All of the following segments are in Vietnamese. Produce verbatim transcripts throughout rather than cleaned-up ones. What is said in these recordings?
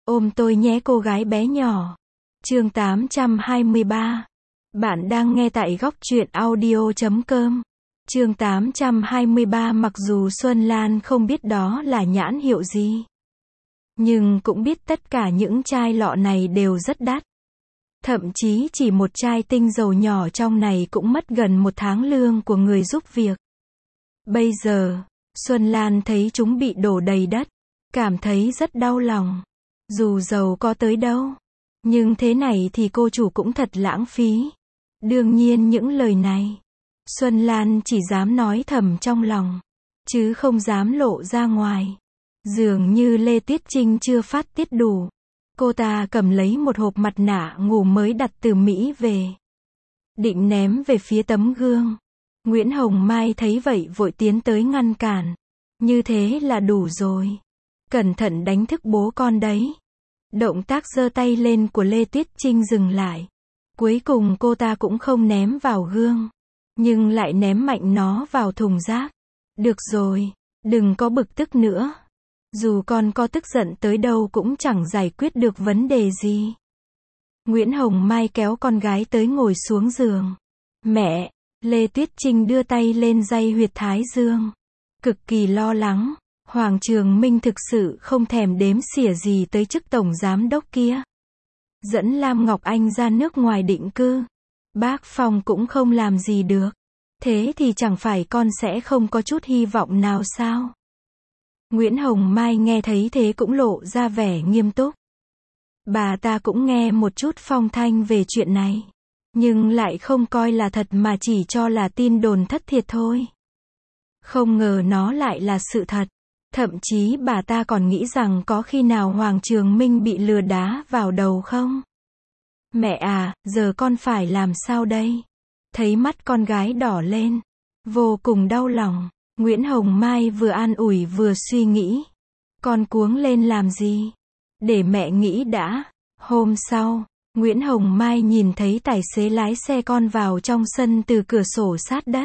Ôm tôi nhé cô gái bé nhỏ. Chương tám trăm hai mươi ba. Bạn đang nghe tại góc truyện audio chấm com. Chương tám trăm hai mươi ba. Mặc dù Xuân Lan không biết đó là nhãn hiệu gì, nhưng cũng biết tất cả những chai lọ này đều rất đắt. Thậm chí chỉ một chai tinh dầu nhỏ trong này cũng mất gần một tháng lương của người giúp việc. Bây giờ, Xuân Lan thấy chúng bị đổ đầy đất, cảm thấy rất đau lòng. Dù giàu có tới đâu, nhưng thế này thì cô chủ cũng thật lãng phí. Đương nhiên những lời này, Xuân Lan chỉ dám nói thầm trong lòng, chứ không dám lộ ra ngoài. Dường như Lê Tuyết Trinh chưa phát tiết đủ. Cô ta cầm lấy một hộp mặt nạ ngủ mới đặt từ Mỹ về, định ném về phía tấm gương. Nguyễn Hồng Mai thấy vậy vội tiến tới ngăn cản. Như thế là đủ rồi. Cẩn thận đánh thức bố con đấy. Động tác giơ tay lên của Lê Tuyết Trinh dừng lại. Cuối cùng cô ta cũng không ném vào gương, nhưng lại ném mạnh nó vào thùng rác. Được rồi, đừng có bực tức nữa. Dù con có tức giận tới đâu cũng chẳng giải quyết được vấn đề gì. Nguyễn Hồng Mai kéo con gái tới ngồi xuống giường. Mẹ, Lê Tuyết Trinh đưa tay lên day huyệt thái dương, cực kỳ lo lắng. Hoàng Trường Minh thực sự không thèm đếm xỉa gì tới chức tổng giám đốc kia. Dẫn Lam Ngọc Anh ra nước ngoài định cư, bác Phong cũng không làm gì được. Thế thì chẳng phải con sẽ không có chút hy vọng nào sao? Nguyễn Hồng Mai nghe thấy thế cũng lộ ra vẻ nghiêm túc. Bà ta cũng nghe một chút phong thanh về chuyện này, nhưng lại không coi là thật mà chỉ cho là tin đồn thất thiệt thôi. Không ngờ nó lại là sự thật. Thậm chí bà ta còn nghĩ rằng có khi nào Hoàng Trường Minh bị lừa đá vào đầu không? Mẹ à, giờ con phải làm sao đây? Thấy mắt con gái đỏ lên, vô cùng đau lòng, Nguyễn Hồng Mai vừa an ủi vừa suy nghĩ. Con cuống lên làm gì? Để mẹ nghĩ đã. Hôm sau, Nguyễn Hồng Mai nhìn thấy tài xế lái xe con vào trong sân từ cửa sổ sát đất.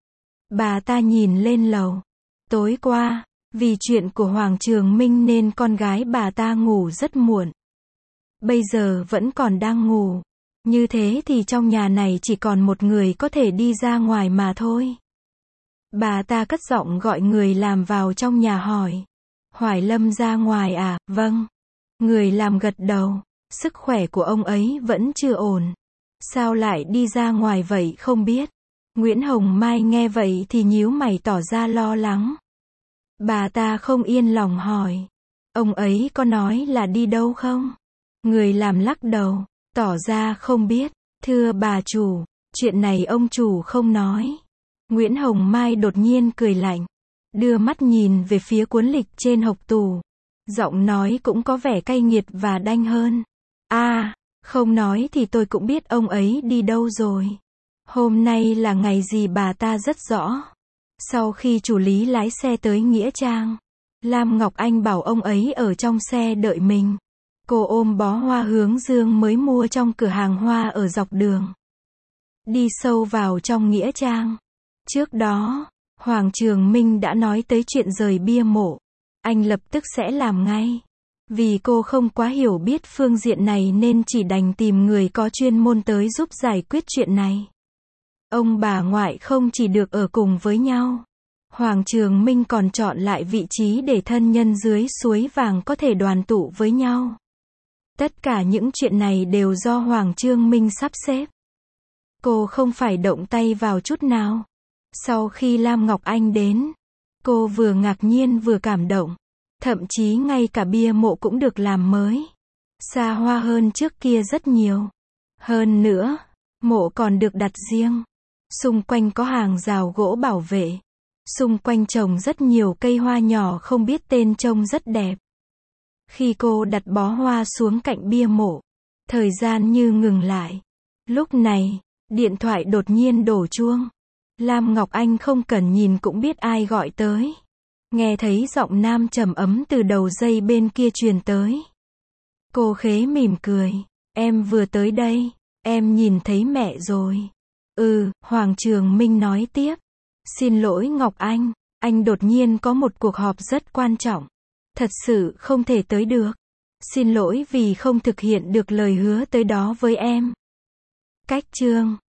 Bà ta nhìn lên lầu. Tối qua, vì chuyện của Hoàng Trường Minh nên con gái bà ta ngủ rất muộn. Bây giờ vẫn còn đang ngủ. Như thế thì trong nhà này chỉ còn một người có thể đi ra ngoài mà thôi. Bà ta cất giọng gọi người làm vào trong nhà hỏi. Hoài Lâm ra ngoài à? Vâng. Người làm gật đầu. Sức khỏe của ông ấy vẫn chưa ổn. Sao lại đi ra ngoài vậy không biết? Nguyễn Hồng Mai nghe vậy thì nhíu mày tỏ ra lo lắng. Bà ta không yên lòng hỏi. Ông ấy có nói là đi đâu không? Người làm lắc đầu, tỏ ra không biết. Thưa bà chủ, chuyện này ông chủ không nói. Nguyễn Hồng Mai đột nhiên cười lạnh, đưa mắt nhìn về phía cuốn lịch trên hộc tủ. Giọng nói cũng có vẻ cay nghiệt và đanh hơn. À, không nói thì tôi cũng biết ông ấy đi đâu rồi. Hôm nay là ngày gì bà ta rất rõ. Sau khi chủ lý lái xe tới Nghĩa Trang, Lam Ngọc Anh bảo ông ấy ở trong xe đợi mình. Cô ôm bó hoa hướng dương mới mua trong cửa hàng hoa ở dọc đường, đi sâu vào trong Nghĩa Trang. Trước đó, Hoàng Trường Minh đã nói tới chuyện rời bia mộ. Anh lập tức sẽ làm ngay. Vì cô không quá hiểu biết phương diện này nên chỉ đành tìm người có chuyên môn tới giúp giải quyết chuyện này. Ông bà ngoại không chỉ được ở cùng với nhau, Hoàng Trường Minh còn chọn lại vị trí để thân nhân dưới suối vàng có thể đoàn tụ với nhau. Tất cả những chuyện này đều do Hoàng Trường Minh sắp xếp. Cô không phải động tay vào chút nào. Sau khi Lam Ngọc Anh đến, cô vừa ngạc nhiên vừa cảm động. Thậm chí ngay cả bia mộ cũng được làm mới, xa hoa hơn trước kia rất nhiều. Hơn nữa, mộ còn được đặt riêng. Xung quanh có hàng rào gỗ bảo vệ. Xung quanh trồng rất nhiều cây hoa nhỏ không biết tên trông rất đẹp. Khi cô đặt bó hoa xuống cạnh bia mộ, thời gian như ngừng lại. Lúc này, điện thoại đột nhiên đổ chuông. Lam Ngọc Anh không cần nhìn cũng biết ai gọi tới. Nghe thấy giọng nam trầm ấm từ đầu dây bên kia truyền tới. Cô khế mỉm cười. Em vừa tới đây, em nhìn thấy mẹ rồi. Ừ, Hoàng Trường Minh nói tiếp. Xin lỗi Ngọc Anh, anh đột nhiên có một cuộc họp rất quan trọng. Thật sự không thể tới được. Xin lỗi vì không thực hiện được lời hứa tới đó với em. Cách chương